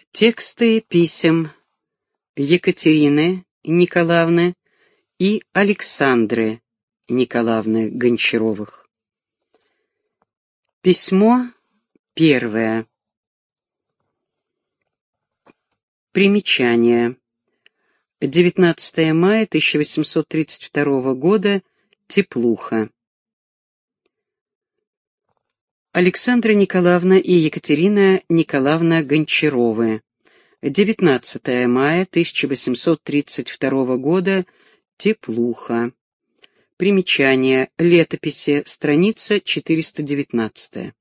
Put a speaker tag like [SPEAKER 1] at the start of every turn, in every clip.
[SPEAKER 1] Тексты писем Екатерины Николаевны и Александры Николаевны Гончаровых. Письмо первое. Примечание. 19 мая 1832 года. Теплуха. Александра Николаевна и Екатерина Николаевна Гончаровы. 19 мая 1832 года. Теплуха. Примечание. Летописи. Страница 419.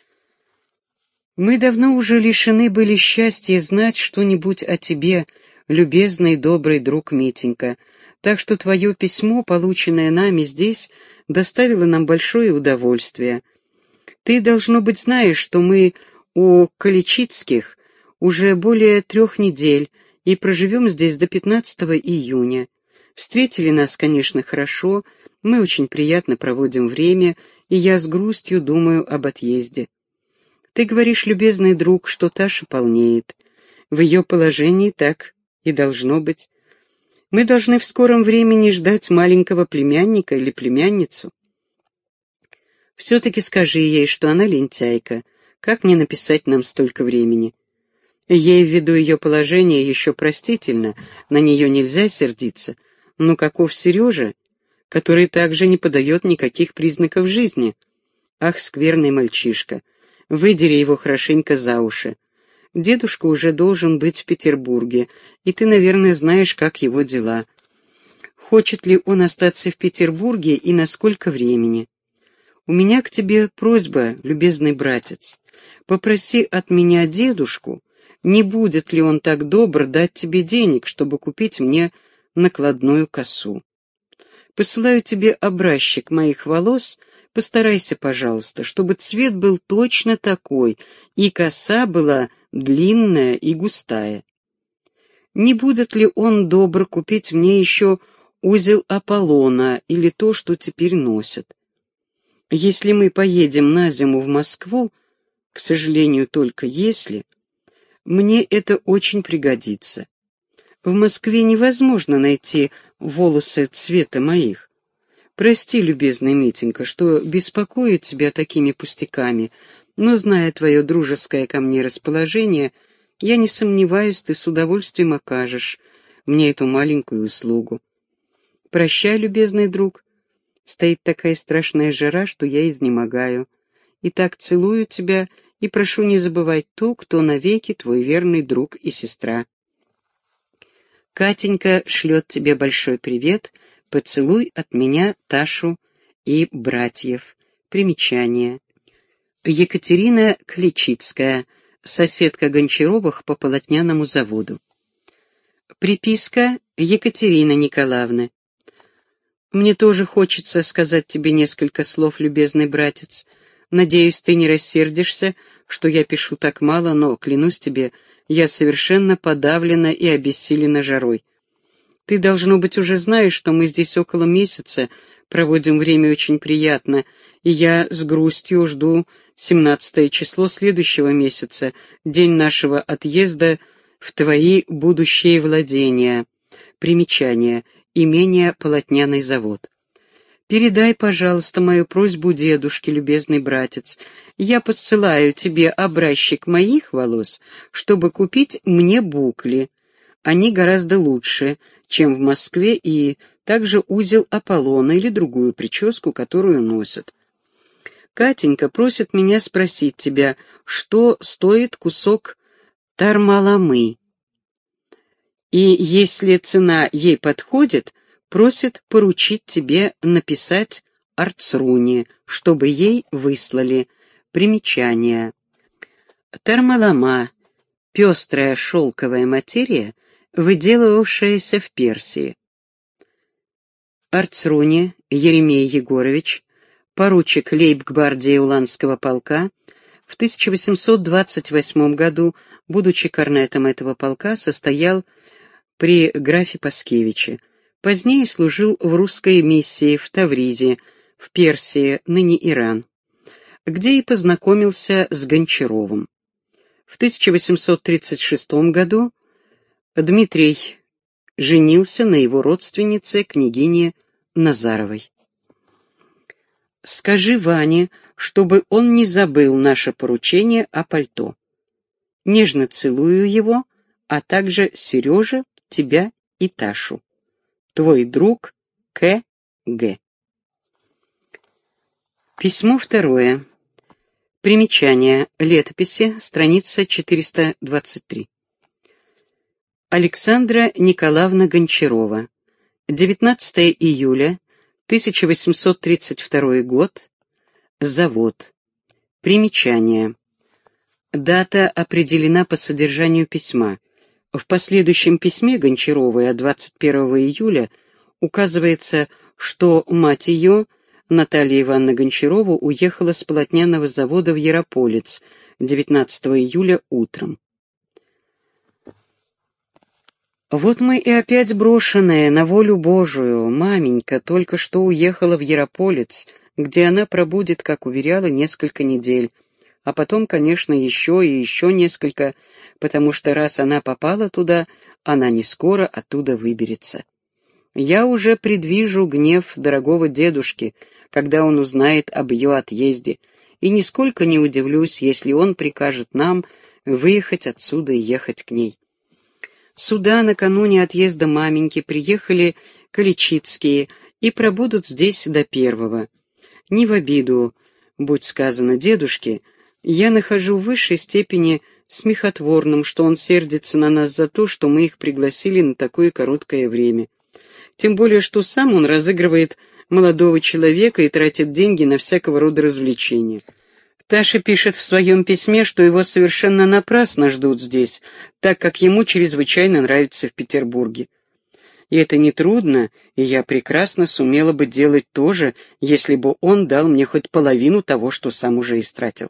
[SPEAKER 1] Мы давно уже лишены были счастья знать что-нибудь о тебе, любезный, добрый друг Митенька, так что твое письмо, полученное нами здесь, доставило нам большое удовольствие. Ты, должно быть, знаешь, что мы у Каличицких уже более 3 недель и проживем здесь до 15 июня. Встретили нас, конечно, хорошо, мы очень приятно проводим время, и я с грустью думаю об отъезде. Ты говоришь, любезный друг, что Таша полнеет. В ее положении так и должно быть. Мы должны в скором времени ждать маленького племянника или племянницу. Все-таки скажи ей, что она лентяйка. Как мне написать нам столько времени? Ей, ввиду ее положения, еще простительно, на нее нельзя сердиться. Но каков Сережа, который также не подает никаких признаков жизни? Ах, скверный мальчишка, выдери его хорошенько за уши. Дедушка уже должен быть в Петербурге, и ты, наверное, знаешь, как его дела. Хочет ли он остаться в Петербурге и на сколько времени? У меня к тебе просьба, любезный братец. Попроси от меня дедушку, не будет ли он так добр дать тебе денег, чтобы купить мне накладную косу. Посылаю тебе образчик моих волос, постарайся, пожалуйста, чтобы цвет был точно такой, и коса была длинная и густая. Не будет ли он добр купить мне еще узел Аполлона или то, что теперь носят? Если мы поедем на зиму в Москву, к сожалению, только если, мне это очень пригодится. В Москве невозможно найти волосы цвета моих. Прости, любезный Митенька, что беспокою тебя такими пустяками, но, зная твое дружеское ко мне расположение, я не сомневаюсь, ты с удовольствием окажешь мне эту маленькую услугу. Прощай, любезный друг. Стоит такая страшная жара, что я изнемогаю. Итак, целую тебя и прошу не забывать ту, кто навеки твой верный друг и сестра. Катенька шлет тебе большой привет. Поцелуй от меня Ташу и братьев. Примечание. Екатерина Кличицкая, соседка Гончаровых по полотняному заводу. Приписка Екатерины Николаевны. Мне тоже хочется сказать тебе несколько слов, любезный братец. Надеюсь, ты не рассердишься, что я пишу так мало, но, клянусь тебе, я совершенно подавлена и обессилена жарой. Ты, должно быть, уже знаешь, что мы здесь около месяца проводим время очень приятно, и я с грустью жду 17 число следующего месяца, день нашего отъезда в твои будущие владения. Примечание. Имение Полотняный завод. Передай, пожалуйста, мою просьбу дедушке, любезный братец. Я посылаю тебе образчик моих волос, чтобы купить мне букли. Они гораздо лучше, чем в Москве, и также узел Аполлона или другую прическу, которую носят. Катенька просит меня спросить тебя, что стоит кусок тармаламы. И если цена ей подходит, просит поручить тебе написать Арцруне, чтобы ей выслали. Примечание. Тармалама — пестрая шелковая материя, выделывавшаяся в Персии. Арцруне Еремей Егорович, поручик лейб-гвардии Уланского полка, в 1828 году, будучи корнетом этого полка, состоял при графе Паскевиче. Позднее служил в русской миссии в Тавризе, в Персии, ныне Иран, где и познакомился с Гончаровым. В 1836 году Дмитрий женился на его родственнице, княгине Назаровой. Скажи Ване, чтобы он не забыл наше поручение о пальто. Нежно целую его, а также Сережа, тебя и Ташу. Твой друг К.Г. Письмо второе. Примечание. Летописи, страница 423. Александра Николаевна Гончарова. 19 июля 1832 год. Завод. Примечание. Дата определена по содержанию письма. В последующем письме Гончаровой от 21 июля указывается, что мать ее, Наталья Ивановна Гончарова, уехала с полотняного завода в Ярополец 19 июля утром. Вот мы и опять брошенные на волю Божию. Маменька только что уехала в Ярополец, где она пробудет, как уверяла, несколько недель, а потом, конечно, еще и еще несколько, потому что раз она попала туда, она не скоро оттуда выберется. Я уже предвижу гнев дорогого дедушки, когда он узнает об ее отъезде, и нисколько не удивлюсь, если он прикажет нам выехать отсюда и ехать к ней. Сюда накануне отъезда маменьки приехали Каличицкие и пробудут здесь до 1-го. Не в обиду, будь сказано дедушке, я нахожу в высшей степени смехотворным, что он сердится на нас за то, что мы их пригласили на такое короткое время. Тем более, что сам он разыгрывает молодого человека и тратит деньги на всякого рода развлечения. Таша пишет в своем письме, что его совершенно напрасно ждут здесь, так как ему чрезвычайно нравится в Петербурге. И это нетрудно, и я прекрасно сумела бы делать то же, если бы он дал мне хоть половину того, что сам уже истратил.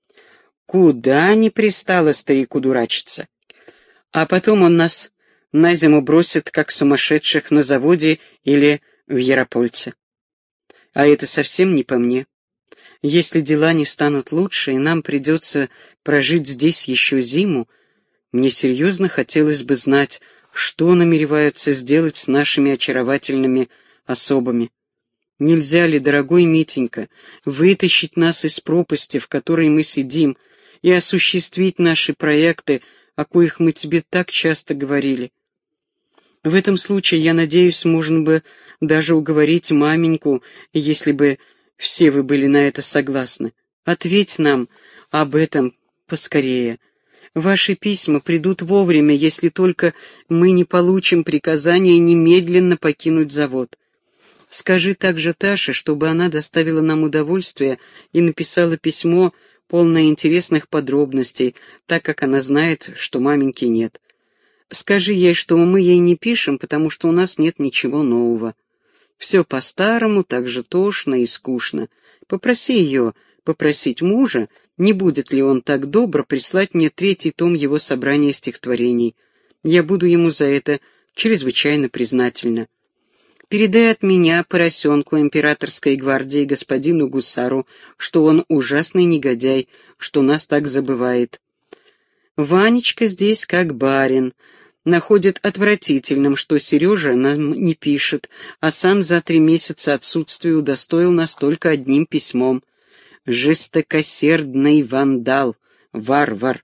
[SPEAKER 1] Куда не пристало старику дурачиться? А потом он нас на зиму бросит, как сумасшедших, на заводе или в Яропольце. А это совсем не по мне. Если дела не станут лучше, и нам придется прожить здесь еще зиму, мне серьезно хотелось бы знать, что намереваются сделать с нашими очаровательными особами. Нельзя ли, дорогой Митенька, вытащить нас из пропасти, в которой мы сидим, и осуществить наши проекты, о коих мы тебе так часто говорили? В этом случае, я надеюсь, можно бы даже уговорить маменьку, если бы все вы были на это согласны. Ответь нам об этом поскорее. Ваши письма придут вовремя, если только мы не получим приказания немедленно покинуть завод. Скажи также Таше, чтобы она доставила нам удовольствие и написала письмо, полное интересных подробностей, так как она знает, что маменьки нет. Скажи ей, что мы ей не пишем, потому что у нас нет ничего нового. Все по-старому, так же тошно и скучно. Попроси ее попросить мужа, не будет ли он так добр прислать мне 3-й том его собрания стихотворений. Я буду ему за это чрезвычайно признательна. Передай от меня поросенку императорской гвардии господину Гусару, что он ужасный негодяй, что нас так забывает. Ванечка здесь как барин. Находит отвратительным, что Сережа нам не пишет, а сам за 3 месяца отсутствия удостоил нас только одним письмом. Жестокосердный вандал, варвар.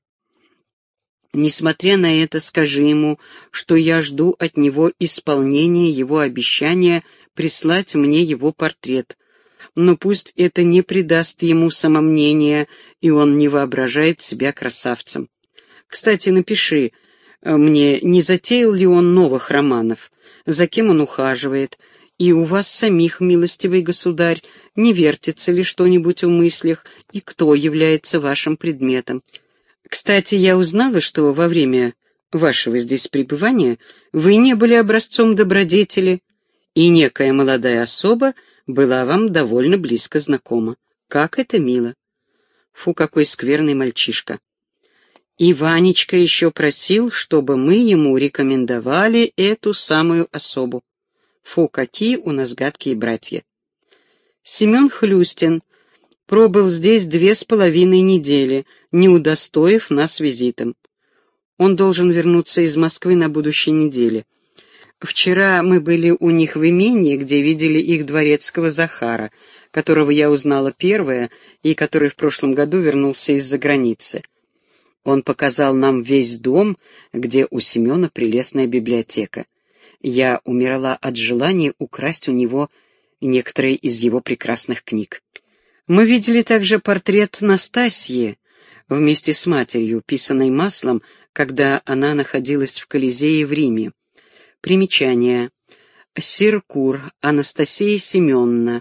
[SPEAKER 1] Несмотря на это, скажи ему, что я жду от него исполнения его обещания прислать мне его портрет. Но пусть это не придаст ему самомнения, и он не воображает себя красавцем. Кстати, напиши мне, не затеял ли он новых романов, за кем он ухаживает, и у вас самих, милостивый государь, не вертится ли что-нибудь в мыслях, и кто является вашим предметом. Кстати, я узнала, что во время вашего здесь пребывания вы не были образцом добродетели, и некая молодая особа была вам довольно близко знакома. Как это мило! Фу, какой скверный мальчишка! И Ванечка еще просил, чтобы мы ему рекомендовали эту самую особу. Фу, какие у нас гадкие братья! Семен Хлюстин, Пробыл здесь 2,5 недели, не удостоив нас визитом. Он должен вернуться из Москвы на будущей неделе. Вчера мы были у них в имении, где видели их дворецкого Захара, которого я узнала первая и который в прошлом году вернулся из-за границы. Он показал нам весь дом, где у Семена прелестная библиотека. Я умерла от желания украсть у него некоторые из его прекрасных книг. Мы видели также портрет Настасьи вместе с матерью, писанный маслом, когда она находилась в Колизее в Риме. Примечание. Сиркур Анастасия Семеновна,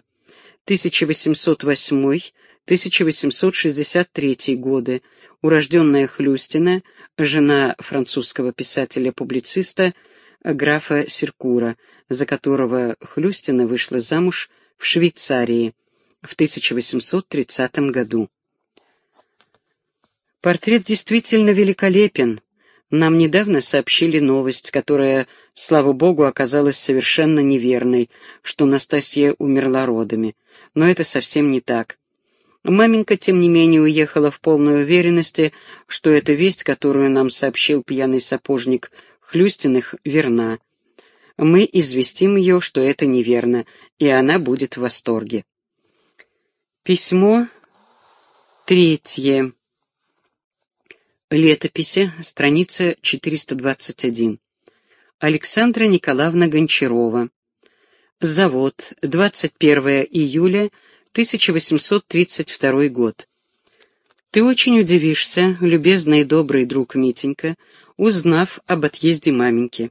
[SPEAKER 1] 1808-1863 годы, урожденная Хлюстина, жена французского писателя-публициста графа Сиркура, за которого Хлюстина вышла замуж в Швейцарии в 1830 году. Портрет действительно великолепен. Нам недавно сообщили новость, которая, слава богу, оказалась совершенно неверной, что Настасья умерла родами. Но это совсем не так. Маменька, тем не менее, уехала в полной уверенности, что эта весть, которую нам сообщил пьяный сапожник Хлюстиных, верна. Мы известим ее, что это неверно, и она будет в восторге. Письмо 3. Летописи, страница 421. Александра Николаевна Гончарова. Завод, 21 июля 1832 год. Ты очень удивишься, любезный и добрый друг Митенька, узнав об отъезде маменьки.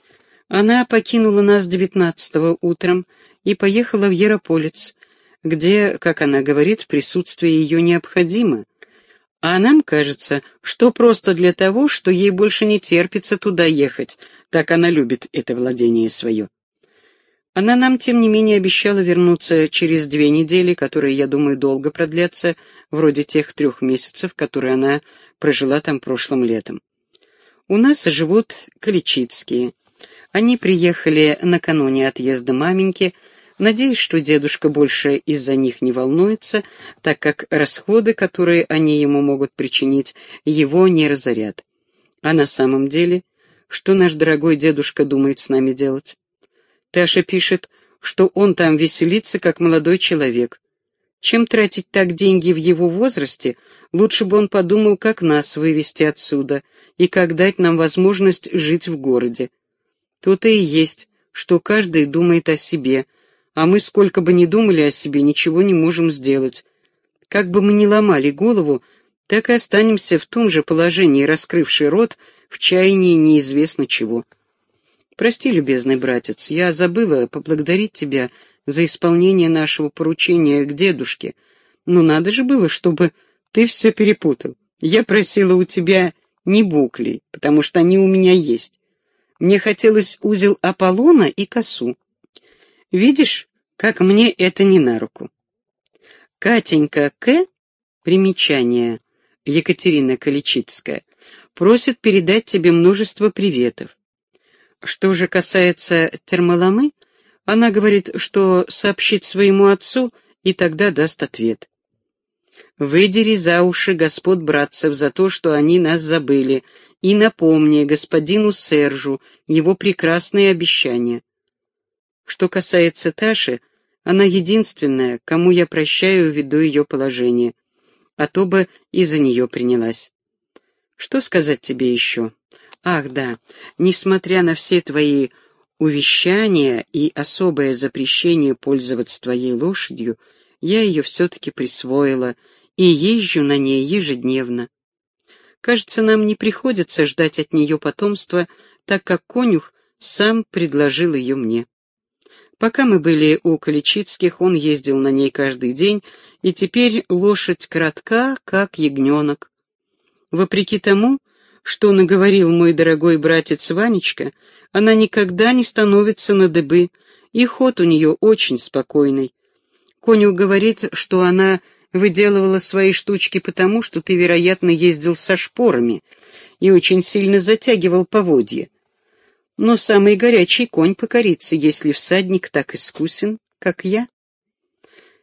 [SPEAKER 1] Она покинула нас 19-го утром и поехала в Ярополец, где, как она говорит, присутствие ее необходимо, а нам кажется, что просто для того, что ей больше не терпится туда ехать, так она любит это владение свое. Она нам, тем не менее, обещала вернуться через 2 недели, которые, я думаю, долго продлятся, вроде тех 3 месяцев, которые она прожила там прошлым летом. У нас живут Каличицкие. Они приехали накануне отъезда маменьки, надеясь, что дедушка больше из-за них не волнуется, так как расходы, которые они ему могут причинить, его не разорят. А на самом деле, что наш дорогой дедушка думает с нами делать? Таша пишет, что он там веселится, как молодой человек. Чем тратить так деньги в его возрасте, лучше бы он подумал, как нас вывести отсюда и как дать нам возможность жить в городе. То-то и есть, что каждый думает о себе, а мы, сколько бы ни думали о себе, ничего не можем сделать. Как бы мы ни ломали голову, так и останемся в том же положении, раскрывший рот в чаянии неизвестно чего. Прости, любезный братец, я забыла поблагодарить тебя за исполнение нашего поручения к дедушке, но надо же было, чтобы ты все перепутал. Я просила у тебя не буклей, потому что они у меня есть. Мне хотелось узел Аполлона и косу. Видишь, как мне это не на руку. Катенька К. Примечание. Екатерина Каличицкая просит передать тебе множество приветов. Что же касается Термаламы, она говорит, что сообщит своему отцу и тогда даст ответ. Выдери за уши господ братцев за то, что они нас забыли, и напомни господину Сержу его прекрасные обещания. Что касается Таши, она единственная, кому я прощаю ввиду ее положения, а то бы и за нее принялась. Что сказать тебе еще? Ах, да, несмотря на все твои увещания и особое запрещение пользоваться твоей лошадью, я ее все-таки присвоила и езжу на ней ежедневно. Кажется, нам не приходится ждать от нее потомства, так как конюх сам предложил ее мне. Пока мы были у Каличицких, он ездил на ней каждый день, и теперь лошадь кратка, как ягненок. Вопреки тому, что наговорил мой дорогой братец Ванечка, она никогда не становится на дыбы, и ход у нее очень спокойный. Конюх говорит, что она выделывала свои штучки потому, что ты, вероятно, ездил со шпорами и очень сильно затягивал поводья. Но самый горячий конь покорится, если всадник так искусен, как я.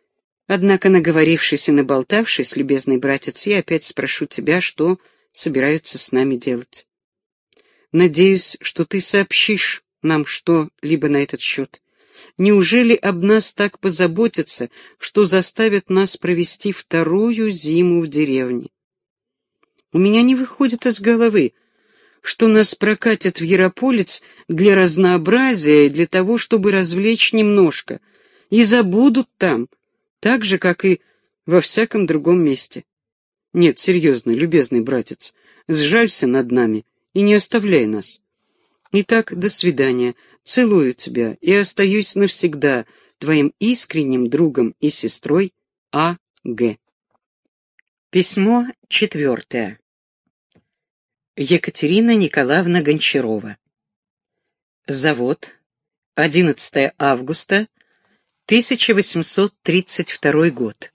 [SPEAKER 1] Однако, наговорившись и наболтавшись, любезный братец, я опять спрошу тебя, что собираются с нами делать. Надеюсь, что ты сообщишь нам что-либо на этот счет. Неужели об нас так позаботятся, что заставят нас провести вторую зиму в деревне? У меня не выходит из головы, что нас прокатят в Ярополец для разнообразия и для того, чтобы развлечь немножко, и забудут там, так же, как и во всяком другом месте. Нет, серьезно, любезный братец, сжалься над нами и не оставляй нас. Итак, до свидания, целую тебя и остаюсь навсегда твоим искренним другом и сестрой А. Г. Письмо 4. Екатерина Николаевна Гончарова. Завод. 11 августа 1832 год.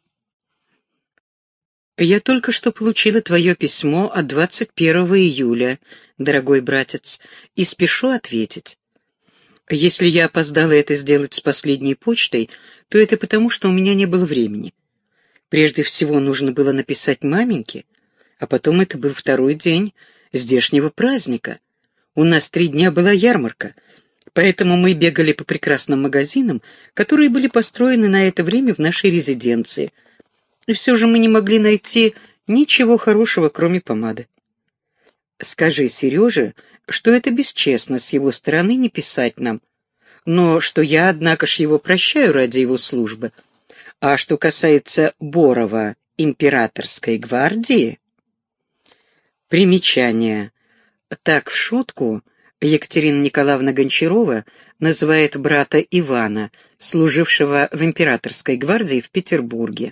[SPEAKER 1] Я только что получила твое письмо от 21 июля, дорогой братец, и спешу ответить. Если я опоздала это сделать с последней почтой, то это потому, что у меня не было времени. Прежде всего нужно было написать маменьке, а потом это был второй день здешнего праздника. У нас 3 дня была ярмарка, поэтому мы бегали по прекрасным магазинам, которые были построены на это время в нашей резиденции. И все же мы не могли найти ничего хорошего, кроме помады. Скажи Сереже, что это бесчестно с его стороны не писать нам, но что я, однако ж, его прощаю ради его службы. А что касается Борова императорской гвардии... Примечание. Так, в шутку, Екатерина Николаевна Гончарова называет брата Ивана, служившего в императорской гвардии в Петербурге.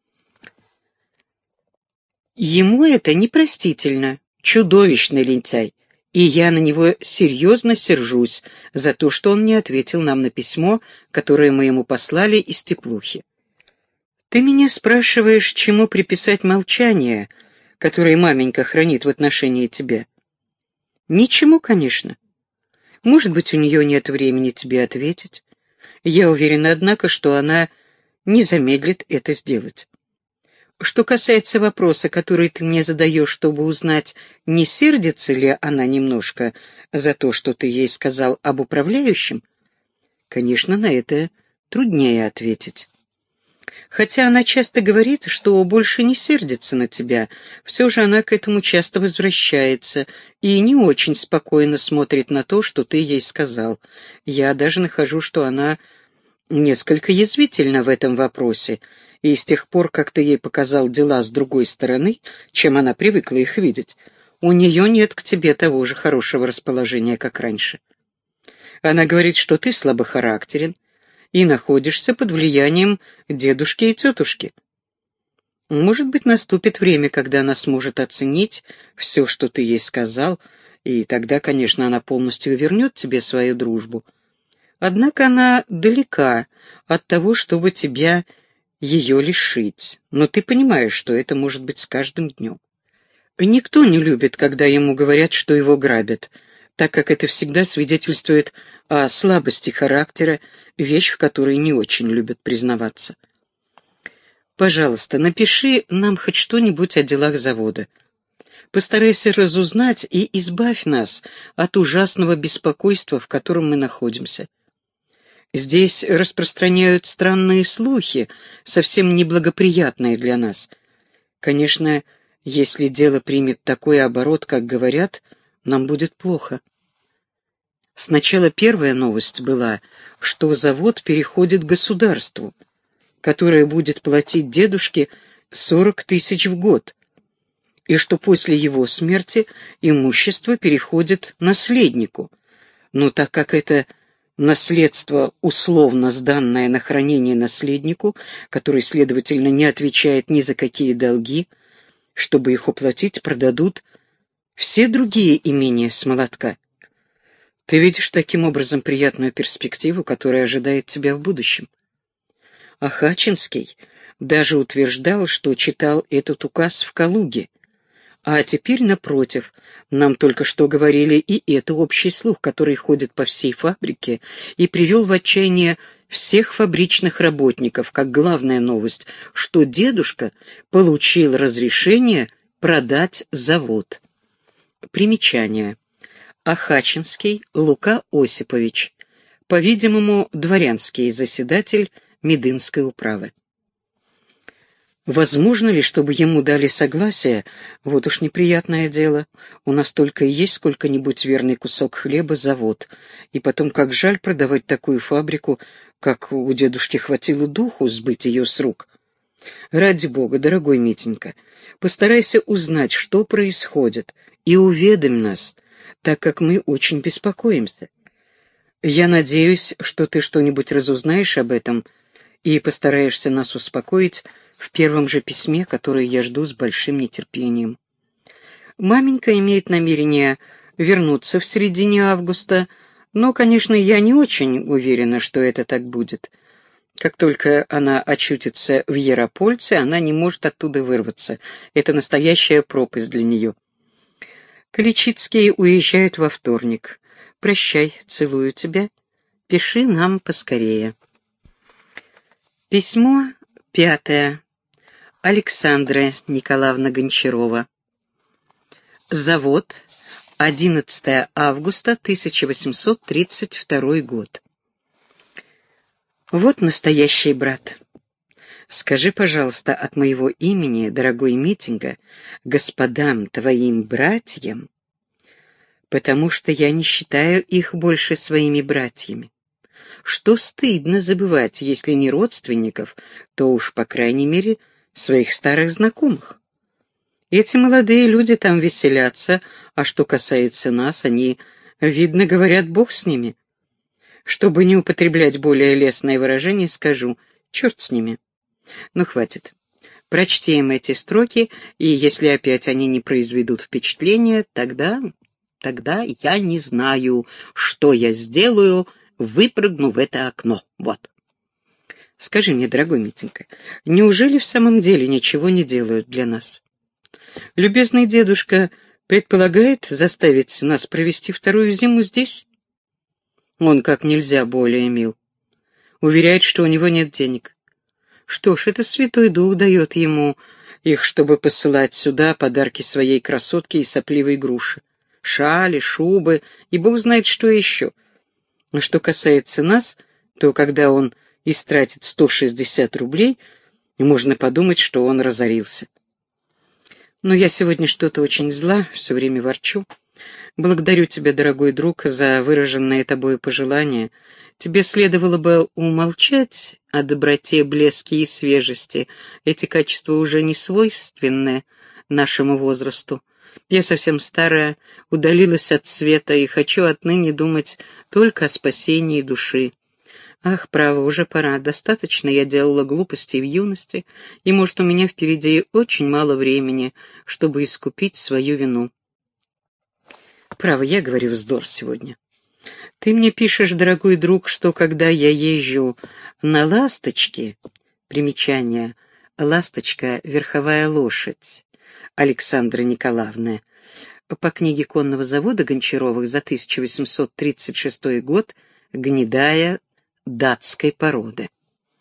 [SPEAKER 1] Ему это непростительно, чудовищный лентяй, и я на него серьезно сержусь за то, что он не ответил нам на письмо, которое мы ему послали из Теплухи. Ты меня спрашиваешь, чему приписать молчание, которое маменька хранит в отношении тебя? Ничему, конечно. Может быть, у нее нет времени тебе ответить. Я уверена, однако, что она не замедлит это сделать. Что касается вопроса, который ты мне задаешь, чтобы узнать, не сердится ли она немножко за то, что ты ей сказал об управляющем, конечно, на это труднее ответить. Хотя она часто говорит, что больше не сердится на тебя, все же она к этому часто возвращается и не очень спокойно смотрит на то, что ты ей сказал. Я даже нахожу, что она несколько язвительна в этом вопросе, и с тех пор, как ты ей показал дела с другой стороны, чем она привыкла их видеть, у нее нет к тебе того же хорошего расположения, как раньше. Она говорит, что ты слабохарактерен и находишься под влиянием дедушки и тетушки. Может быть, наступит время, когда она сможет оценить все, что ты ей сказал, и тогда, конечно, она полностью вернет тебе свою дружбу. Однако она далека от того, чтобы тебя ее лишить, но ты понимаешь, что это может быть с каждым днем. Никто не любит, когда ему говорят, что его грабят, так как это всегда свидетельствует о слабости характера, вещь, в которой не очень любят признаваться. Пожалуйста, напиши нам хоть что-нибудь о делах завода. Постарайся разузнать и избавь нас от ужасного беспокойства, в котором мы находимся. Здесь распространяют странные слухи, совсем неблагоприятные для нас. Конечно, если дело примет такой оборот, как говорят, нам будет плохо. Сначала первая новость была, что завод переходит к государству, которое будет платить дедушке 40 тысяч в год, и что после его смерти имущество переходит наследнику. Но так как это наследство условно сданное на хранение наследнику, который, следовательно, не отвечает ни за какие долги, чтобы их уплатить, продадут все другие имения с молотка. Ты видишь таким образом приятную перспективу, которая ожидает тебя в будущем. А Хачинский даже утверждал, что читал этот указ в Калуге. А теперь, напротив, нам только что говорили и это общий слух, который ходит по всей фабрике и привел в отчаяние всех фабричных работников, как главная новость, что дедушка получил разрешение продать завод. Примечание. Ахачинский Лука Осипович, по-видимому, дворянский заседатель Медынской управы. Возможно ли, чтобы ему дали согласие? Вот уж неприятное дело. У нас только и есть сколько-нибудь верный кусок хлеба, завод. И потом, как жаль продавать такую фабрику, как у дедушки хватило духу сбыть ее с рук. Ради бога, дорогой Митенька, постарайся узнать, что происходит, и уведомь нас, так как мы очень беспокоимся. Я надеюсь, что ты что-нибудь разузнаешь об этом и постараешься нас успокоить в первом же письме, которое я жду с большим нетерпением. Маменька имеет намерение вернуться в середине августа, но, конечно, я не очень уверена, что это так будет. Как только она очутится в Яропольце, она не может оттуда вырваться. Это настоящая пропасть для нее. Каличицкие уезжают во вторник. Прощай, целую тебя. Пиши нам поскорее. Письмо 5. Александра Николаевна Гончарова. Завод. 11 августа 1832 год. Вот настоящий брат. Скажи, пожалуйста, от моего имени, дорогой Митенька, господам твоим братьям, потому что я не считаю их больше своими братьями. Что стыдно забывать, если не родственников, то уж, по крайней мере, своих старых знакомых. Эти молодые люди там веселятся, а что касается нас, они, видно, говорят, Бог с ними. Чтобы не употреблять более лестное выражение, скажу, черт с ними. Ну, хватит. Прочти им эти строки, и если опять они не произведут впечатления, тогда я не знаю, что я сделаю, выпрыгну в это окно. Вот. Скажи мне, дорогой Митенька, неужели в самом деле ничего не делают для нас? Любезный дедушка предполагает заставить нас провести вторую зиму здесь? Он как нельзя более мил. Уверяет, что у него нет денег. Что ж, это Святой Дух дает ему их, чтобы посылать сюда подарки своей красотке и сопливой груши. Шали, шубы и бог знает что еще. А что касается нас, то когда он истратит 160 рублей, можно подумать, что он разорился. Но я сегодня что-то очень зла, все время ворчу. Благодарю тебя, дорогой друг, за выраженное тобою пожелание. Тебе следовало бы умолчать о доброте, блеске и свежести. Эти качества уже не свойственны нашему возрасту. Я совсем старая, удалилась от света и хочу отныне думать только о спасении души. Ах, право, уже пора. Достаточно я делала глупостей в юности, и, может, у меня впереди очень мало времени, чтобы искупить свою вину. Право, я говорю вздор сегодня. Ты мне пишешь, дорогой друг, что когда я езжу на «Ласточке», примечание, «Ласточка» — верховая лошадь, Александра Николаевна, по книге конного завода Гончаровых за 1836 год, гнедая датской породы.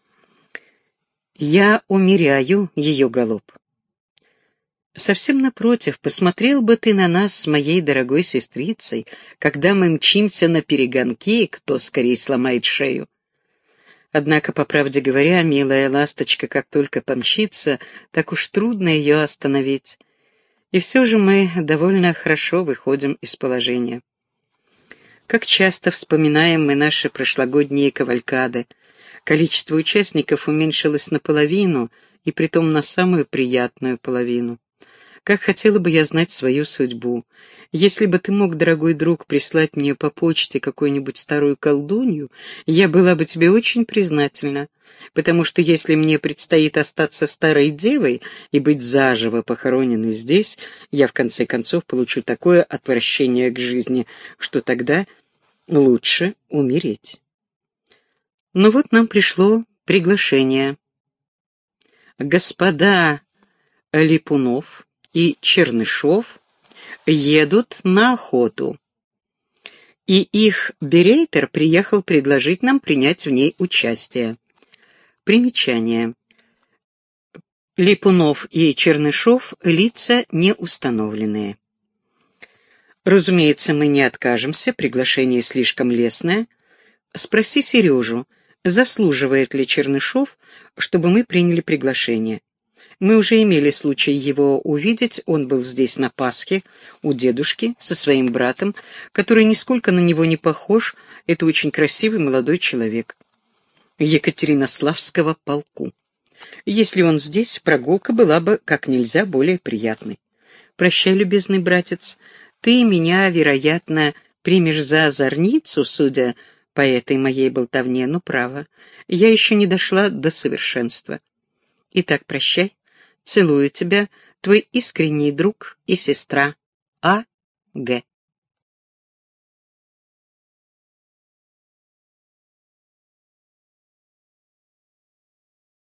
[SPEAKER 1] Я умеряю ее галоп. Совсем напротив, посмотрел бы ты на нас с моей дорогой сестрицей, когда мы мчимся на перегонки, кто скорее сломает шею. Однако, по правде говоря, милая ласточка, как только помчится, так уж трудно ее остановить. И все же мы довольно хорошо выходим из положения. Как часто вспоминаем мы наши прошлогодние кавалькады. Количество участников уменьшилось наполовину, и притом на самую приятную половину. Как хотела бы я знать свою судьбу. Если бы ты мог, дорогой друг, прислать мне по почте какую-нибудь старую колдунью, я была бы тебе очень признательна, потому что если мне предстоит остаться старой девой и быть заживо похороненной здесь, я в конце концов получу такое отвращение к жизни, что тогда лучше умереть. Но вот нам пришло приглашение. Господа Липунов и Чернышов едут на охоту. и их берейтер приехал предложить нам принять в ней участие. Примечание. Липунов и Чернышов — лица неустановленные. Разумеется, мы не откажемся, приглашение слишком лестное. Спроси Сережу, заслуживает ли Чернышов, чтобы мы приняли приглашение. Мы уже имели случай его увидеть, он был здесь на Пасхе, у дедушки, со своим братом, который нисколько на него не похож, это очень красивый молодой человек. Екатеринославского полку. Если он здесь, прогулка была бы как нельзя более приятной. Прощай, любезный братец, ты меня, вероятно, примешь за озорницу, судя по этой моей болтовне, но право, я еще не дошла до совершенства. Итак, прощай, целую тебя, твой искренний друг и сестра А. Г.